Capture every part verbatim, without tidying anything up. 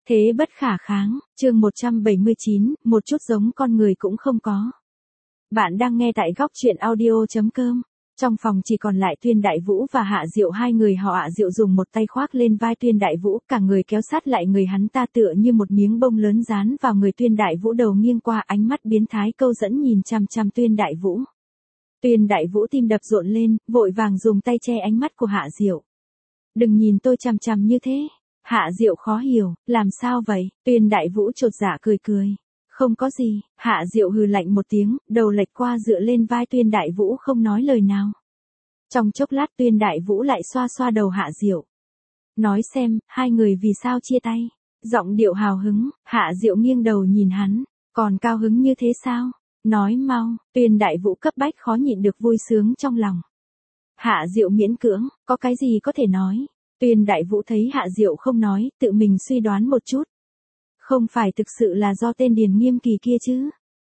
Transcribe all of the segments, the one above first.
Thế bất khả kháng, chương một trăm bảy mươi chín, một chút giống con người cũng không có. Bạn đang nghe tại góc truyện audio chấm com. Trong phòng chỉ còn lại Tuyên Đại Vũ và Hạ Diệu, hai người họ. Hạ Diệu dùng một tay khoác lên vai Tuyên Đại Vũ, cả người kéo sát lại người hắn ta tựa như một miếng bông lớn dán vào người Tuyên Đại Vũ, đầu nghiêng qua, ánh mắt biến thái câu dẫn nhìn chằm chằm Tuyên Đại Vũ. Tuyên Đại Vũ tim đập rộn lên, vội vàng dùng tay che ánh mắt của Hạ Diệu. Đừng nhìn tôi chằm chằm như thế. Hạ Diệu khó hiểu, làm sao vậy? Tuyên Đại Vũ chột dạ cười cười. Không có gì. Hạ Diệu hừ lạnh một tiếng, đầu lệch qua dựa lên vai Tuyên Đại Vũ không nói lời nào. Trong chốc lát Tuyên Đại Vũ lại xoa xoa đầu Hạ Diệu. Nói xem, hai người vì sao chia tay? Giọng điệu hào hứng. Hạ Diệu nghiêng đầu nhìn hắn. Còn cao hứng như thế sao? Nói mau. Tuyên Đại Vũ cấp bách khó nhịn được vui sướng trong lòng. Hạ Diệu miễn cưỡng, có cái gì có thể nói? Tuyên Đại Vũ thấy Hạ Diệu không nói, tự mình suy đoán một chút. Không phải thực sự là do tên Điền Nghiêm Kỳ kia chứ?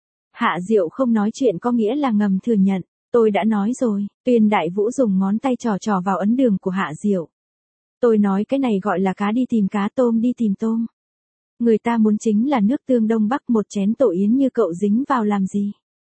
Hạ Diệu không nói chuyện có nghĩa là ngầm thừa nhận. Tôi đã nói rồi. Tuyên Đại Vũ dùng ngón tay trò trò vào ấn đường của Hạ Diệu. Tôi nói cái này gọi là cá đi tìm cá, tôm đi tìm tôm. Người ta muốn chính là nước tương Đông Bắc, một chén tổ yến như cậu dính vào làm gì?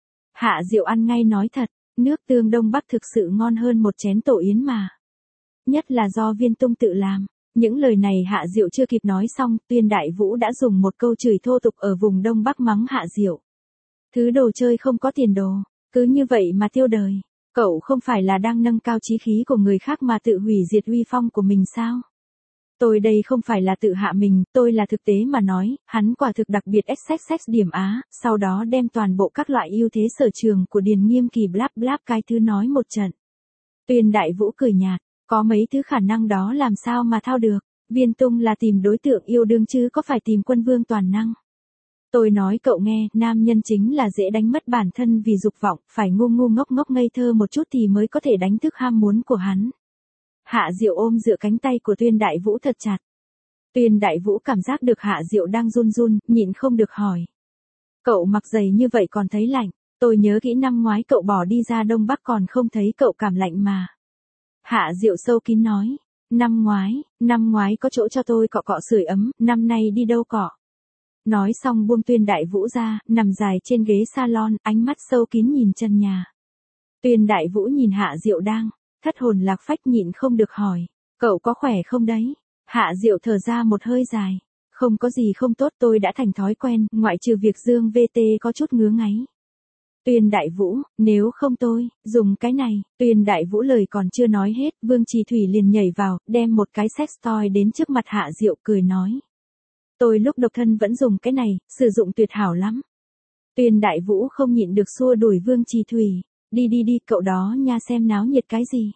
Hạ Diệu ăn ngay nói thật, nước tương Đông Bắc thực sự ngon hơn một chén tổ yến mà. Nhất là do Viên Tung tự làm. Những lời này Hạ Diệu chưa kịp nói xong, Tuyên Đại Vũ đã dùng một câu chửi thô tục ở vùng Đông Bắc mắng Hạ Diệu. Thứ đồ chơi không có tiền đồ, cứ như vậy mà tiêu đời. Cậu không phải là đang nâng cao chí khí của người khác mà tự hủy diệt uy phong của mình sao? Tôi đây không phải là tự hạ mình, tôi là thực tế mà nói, hắn quả thực đặc biệt ích ích ích điểm Á, sau đó đem toàn bộ các loại ưu thế sở trường của Điền Nghiêm Kỳ bláp bláp cái thứ nói một trận. Tuyên Đại Vũ cười nhạt. Có mấy thứ khả năng đó làm sao mà thao được, Viên Tung là tìm đối tượng yêu đương chứ có phải tìm quân vương toàn năng. Tôi nói cậu nghe, nam nhân chính là dễ đánh mất bản thân vì dục vọng, phải ngu ngu ngốc ngốc ngây thơ một chút thì mới có thể đánh thức ham muốn của hắn. Hạ Diệu ôm dựa cánh tay của Tuyên Đại Vũ thật chặt. Tuyên Đại Vũ cảm giác được Hạ Diệu đang run run, nhịn không được hỏi. Cậu mặc giày như vậy còn thấy lạnh, tôi nhớ kỹ năm ngoái cậu bỏ đi ra Đông Bắc còn không thấy cậu cảm lạnh mà. Hạ Diệu sâu kín nói, năm ngoái, năm ngoái có chỗ cho tôi cọ cọ sưởi ấm, năm nay đi đâu cọ. Nói xong buông Tuyên Đại Vũ ra, nằm dài trên ghế salon, ánh mắt sâu kín nhìn chân nhà. Tuyên Đại Vũ nhìn Hạ Diệu đang thất hồn lạc phách, nhịn không được hỏi, cậu có khỏe không đấy? Hạ Diệu thở ra một hơi dài, không có gì không tốt, tôi đã thành thói quen, ngoại trừ việc Dương vê tê có chút ngứa ngáy. Tuyên Đại Vũ, nếu không tôi, dùng cái này. Tuyên Đại Vũ lời còn chưa nói hết, Vương Trì Thủy liền nhảy vào, đem một cái sex toy đến trước mặt Hạ Diệu cười nói. Tôi lúc độc thân vẫn dùng cái này, sử dụng tuyệt hảo lắm. Tuyên Đại Vũ không nhịn được xua đuổi Vương Trì Thủy. Đi đi đi, cậu đó nha, xem náo nhiệt cái gì.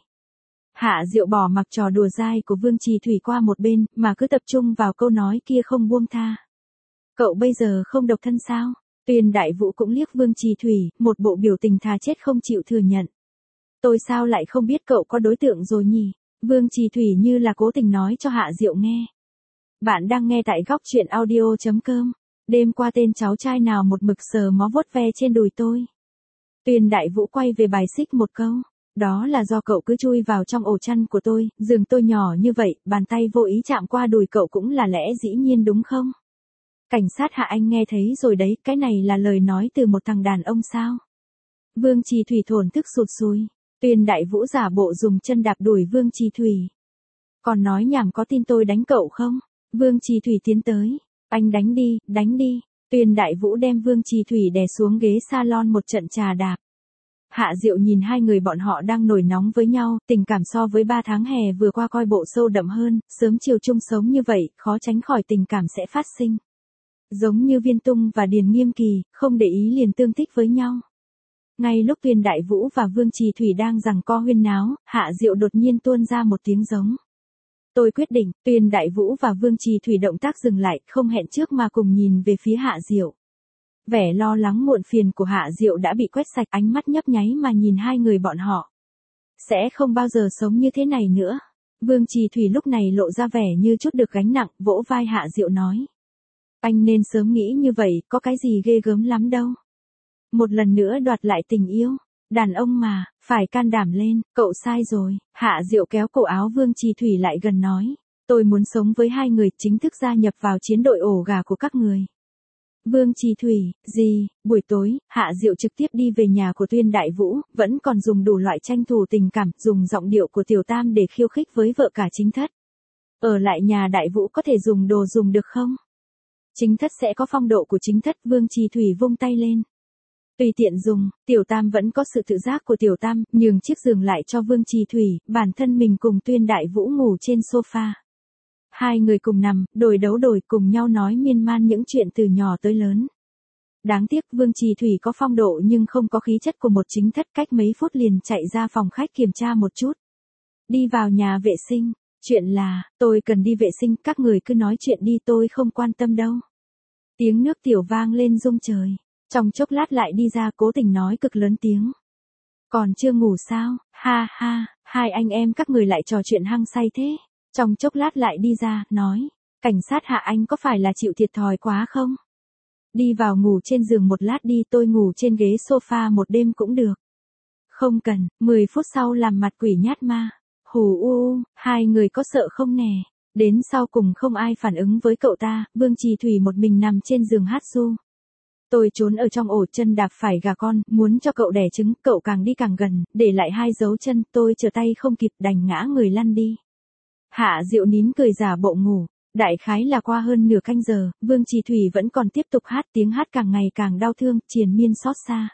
Hạ Diệu bỏ mặc trò đùa dai của Vương Trì Thủy qua một bên, mà cứ tập trung vào câu nói kia không buông tha. Cậu bây giờ không độc thân sao? Tuyên Đại Vũ cũng liếc Vương Trì Thủy, một bộ biểu tình thà chết không chịu thừa nhận. Tôi sao lại không biết cậu có đối tượng rồi nhỉ? Vương Trì Thủy như là cố tình nói cho Hạ Diệu nghe. Bạn đang nghe tại góc truyện audio chấm com. Đêm qua tên cháu trai nào một mực sờ mó vuốt ve trên đùi tôi. Tuyên Đại Vũ quay về bài xích một câu. Đó là do cậu cứ chui vào trong ổ chăn của tôi, giường tôi nhỏ như vậy, bàn tay vô ý chạm qua đùi cậu cũng là lẽ dĩ nhiên đúng không? Cảnh sát Hạ, anh nghe thấy rồi đấy, cái này là lời nói từ một thằng đàn ông sao? Vương Trì Thủy thổn thức sụt sùi. Tuyên Đại Vũ giả bộ dùng chân đạp đuổi Vương Trì Thủy. Còn nói nhảm, có tin tôi đánh cậu không? Vương Trì Thủy tiến tới. Anh đánh đi, đánh đi. Tuyên Đại Vũ đem Vương Trì Thủy đè xuống ghế salon một trận trà đạp. Hạ Diệu nhìn hai người bọn họ đang nổi nóng với nhau, tình cảm so với ba tháng hè vừa qua coi bộ sâu đậm hơn, sớm chiều chung sống như vậy, khó tránh khỏi tình cảm sẽ phát sinh. Giống như Viên Tung và Điền Nghiêm Kỳ, không để ý liền tương thích với nhau. Ngay lúc Tuyên Đại Vũ và Vương Trì Thủy đang giằng co huyên náo, Hạ Diệu đột nhiên tuôn ra một tiếng giống. Tôi quyết định. Tuyên Đại Vũ và Vương Trì Thủy động tác dừng lại, không hẹn trước mà cùng nhìn về phía Hạ Diệu. Vẻ lo lắng muộn phiền của Hạ Diệu đã bị quét sạch, ánh mắt nhấp nháy mà nhìn hai người bọn họ. Sẽ không bao giờ sống như thế này nữa. Vương Trì Thủy lúc này lộ ra vẻ như chút được gánh nặng, vỗ vai Hạ Diệu nói. Anh nên sớm nghĩ như vậy, có cái gì ghê gớm lắm đâu. Một lần nữa đoạt lại tình yêu. Đàn ông mà, phải can đảm lên, cậu sai rồi. Hạ Diệu kéo cổ áo Vương Trì Thủy lại gần nói. Tôi muốn sống với hai người, chính thức gia nhập vào chiến đội ổ gà của các người. Vương Trì Thủy, gì, buổi tối, Hạ Diệu trực tiếp đi về nhà của Tuyên Đại Vũ, vẫn còn dùng đủ loại tranh thủ tình cảm, dùng giọng điệu của Tiểu Tam để khiêu khích với vợ cả chính thất. Ở lại nhà Đại Vũ có thể dùng đồ dùng được không? Chính thất sẽ có phong độ của chính thất, Vương Trì Thủy vung tay lên. Tùy tiện dùng, Tiểu Tam vẫn có sự tự giác của Tiểu Tam, nhường chiếc giường lại cho Vương Trì Thủy, bản thân mình cùng Tuyên Đại Vũ ngủ trên sofa. Hai người cùng nằm, đổi đấu đổi cùng nhau nói miên man những chuyện từ nhỏ tới lớn. Đáng tiếc Vương Trì Thủy có phong độ nhưng không có khí chất của một chính thất, cách mấy phút liền chạy ra phòng khách kiểm tra một chút. Đi vào nhà vệ sinh, chuyện là, tôi cần đi vệ sinh, các người cứ nói chuyện đi tôi không quan tâm đâu. Tiếng nước tiểu vang lên rung trời, trong chốc lát lại đi ra cố tình nói cực lớn tiếng. Còn chưa ngủ sao, ha ha, hai anh em các người lại trò chuyện hăng say thế. Trong chốc lát lại đi ra, nói, cảnh sát Hạ anh có phải là chịu thiệt thòi quá không? Đi vào ngủ trên giường một lát đi, tôi ngủ trên ghế sofa một đêm cũng được. Không cần, mười phút sau làm mặt quỷ nhát ma. Hù u, hai người có sợ không nè? Đến sau cùng không ai phản ứng với cậu ta, Vương Trì Thủy một mình nằm trên giường hát ru. Tôi trốn ở trong ổ chân đạp phải gà con, muốn cho cậu đẻ trứng, cậu càng đi càng gần, để lại hai dấu chân, tôi trở tay không kịp đành ngã người lăn đi. Hạ Diệu nín cười giả bộ ngủ, đại khái là qua hơn nửa canh giờ, Vương Trì Thủy vẫn còn tiếp tục hát, tiếng hát càng ngày càng đau thương, triền miên xót xa.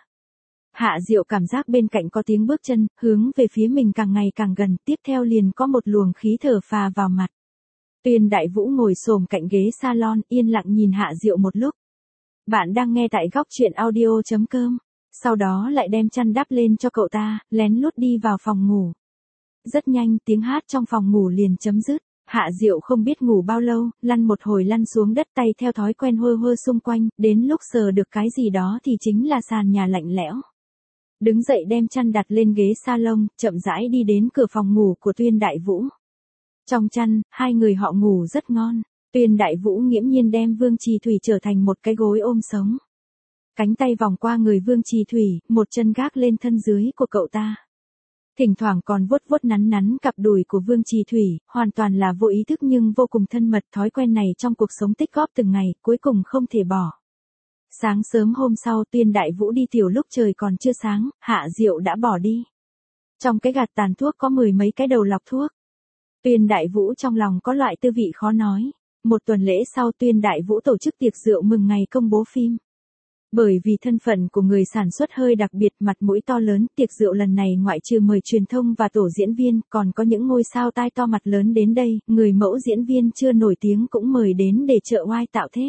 Hạ Diệu cảm giác bên cạnh có tiếng bước chân, hướng về phía mình càng ngày càng gần, tiếp theo liền có một luồng khí thở phà vào mặt. Tuyên Đại Vũ ngồi xổm cạnh ghế salon, yên lặng nhìn Hạ Diệu một lúc. Bạn đang nghe tại góc truyện audio chấm com, sau đó lại đem chăn đắp lên cho cậu ta, lén lút đi vào phòng ngủ. Rất nhanh tiếng hát trong phòng ngủ liền chấm dứt, Hạ Diệu không biết ngủ bao lâu, lăn một hồi lăn xuống đất tay theo thói quen hơ hơ xung quanh, đến lúc sờ được cái gì đó thì chính là sàn nhà lạnh lẽo. Đứng dậy đem chăn đặt lên ghế salon, chậm rãi đi đến cửa phòng ngủ của Tuyên Đại Vũ. Trong chăn, hai người họ ngủ rất ngon, Tuyên Đại Vũ nghiễm nhiên đem Vương Trì Thủy trở thành một cái gối ôm sống. Cánh tay vòng qua người Vương Trì Thủy, một chân gác lên thân dưới của cậu ta. Thỉnh thoảng còn vuốt vuốt nắn nắn cặp đùi của Vương Trì Thủy, hoàn toàn là vô ý thức nhưng vô cùng thân mật, thói quen này trong cuộc sống tích góp từng ngày, cuối cùng không thể bỏ. Sáng sớm hôm sau Tuyên Đại Vũ đi tiểu lúc trời còn chưa sáng, Hạ Diệu đã bỏ đi. Trong cái gạt tàn thuốc có mười mấy cái đầu lọc thuốc. Tuyên Đại Vũ trong lòng có loại tư vị khó nói. Một tuần lễ sau Tuyên Đại Vũ tổ chức tiệc rượu mừng ngày công bố phim. Bởi vì thân phận của người sản xuất hơi đặc biệt, mặt mũi to lớn, tiệc rượu lần này ngoại trừ mời truyền thông và tổ diễn viên, còn có những ngôi sao tai to mặt lớn đến đây, người mẫu diễn viên chưa nổi tiếng cũng mời đến để trợ oai tạo thế.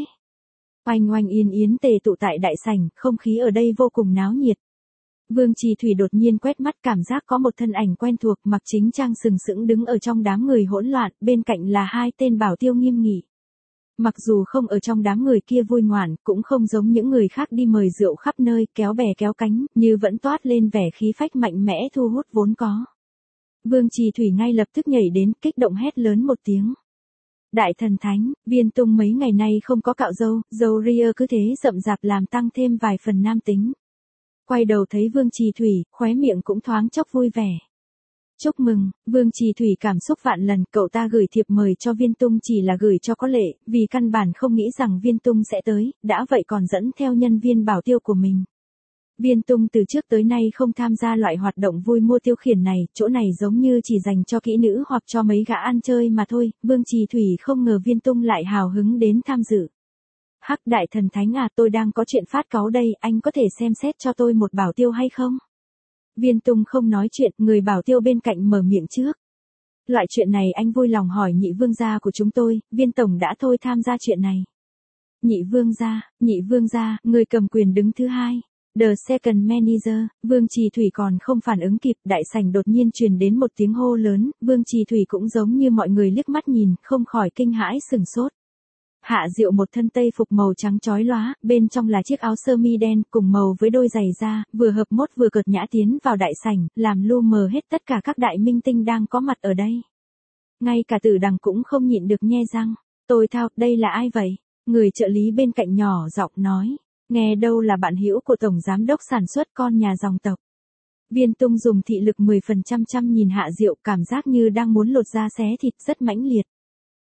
Oanh oanh yên yến tề tụ tại đại sảnh, không khí ở đây vô cùng náo nhiệt. Vương Trì Thủy đột nhiên quét mắt cảm giác có một thân ảnh quen thuộc, mặc chính trang sừng sững đứng ở trong đám người hỗn loạn, bên cạnh là hai tên bảo tiêu nghiêm nghị. Mặc dù không ở trong đám người kia vui ngoạn, cũng không giống những người khác đi mời rượu khắp nơi, kéo bè kéo cánh, như vẫn toát lên vẻ khí phách mạnh mẽ thu hút vốn có. Vương Trì Thủy ngay lập tức nhảy đến, kích động hét lớn một tiếng. Đại thần thánh, Viên Tung mấy ngày nay không có cạo râu, râu ria cứ thế rậm rạp làm tăng thêm vài phần nam tính. Quay đầu thấy Vương Trì Thủy, khóe miệng cũng thoáng chốc vui vẻ. Chúc mừng, Vương Trì Thủy cảm xúc vạn lần, cậu ta gửi thiệp mời cho Viên Tung chỉ là gửi cho có lệ, vì căn bản không nghĩ rằng Viên Tung sẽ tới, đã vậy còn dẫn theo nhân viên bảo tiêu của mình. Viên Tung từ trước tới nay không tham gia loại hoạt động vui mua tiêu khiển này, chỗ này giống như chỉ dành cho kỹ nữ hoặc cho mấy gã ăn chơi mà thôi, Vương Trì Thủy không ngờ Viên Tung lại hào hứng đến tham dự. Hắc đại thần thánh à, tôi đang có chuyện phát cáu đây, anh có thể xem xét cho tôi một bảo tiêu hay không? Viên Tung không nói chuyện, người bảo tiêu bên cạnh mở miệng trước. Loại chuyện này anh vui lòng hỏi nhị vương gia của chúng tôi, Viên tổng đã thôi tham gia chuyện này. Nhị vương gia, nhị vương gia, người cầm quyền đứng thứ hai. The second manager, Vương Trì Thủy còn không phản ứng kịp, đại sảnh đột nhiên truyền đến một tiếng hô lớn, Vương Trì Thủy cũng giống như mọi người liếc mắt nhìn, không khỏi kinh hãi sừng sốt. Hạ Diệu một thân tây phục màu trắng chói lóa, bên trong là chiếc áo sơ mi đen cùng màu với đôi giày da, vừa hợp mốt vừa cợt nhã tiến vào đại sảnh, làm lu mờ hết tất cả các đại minh tinh đang có mặt ở đây. Ngay cả Tử Đằng cũng không nhịn được nhe răng. Tôi thao, đây là ai vậy? Người trợ lý bên cạnh nhỏ giọng nói. Nghe đâu là bạn hữu của Tổng Giám đốc sản xuất con nhà dòng tộc. Viên Tung dùng thị lực mười phần trăm trăm nhìn Hạ Diệu, cảm giác như đang muốn lột da xé thịt, rất mãnh liệt.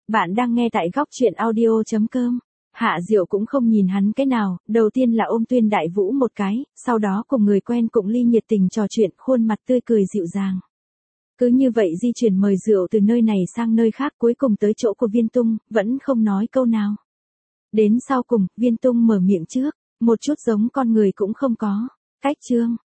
Bạn đang nghe tại góc chuyện audio chấm com. Hạ Diệu cũng không nhìn hắn cái nào, đầu tiên là ôm Tuyên Đại Vũ một cái, sau đó cùng người quen Cụng Ly nhiệt tình trò chuyện, khuôn mặt tươi cười dịu dàng. Cứ như vậy di chuyển mời rượu từ nơi này sang nơi khác, cuối cùng tới chỗ của Viên Tung, vẫn không nói câu nào. Đến sau cùng, Viên Tung mở miệng trước, một chút giống con người cũng không có. Cách chương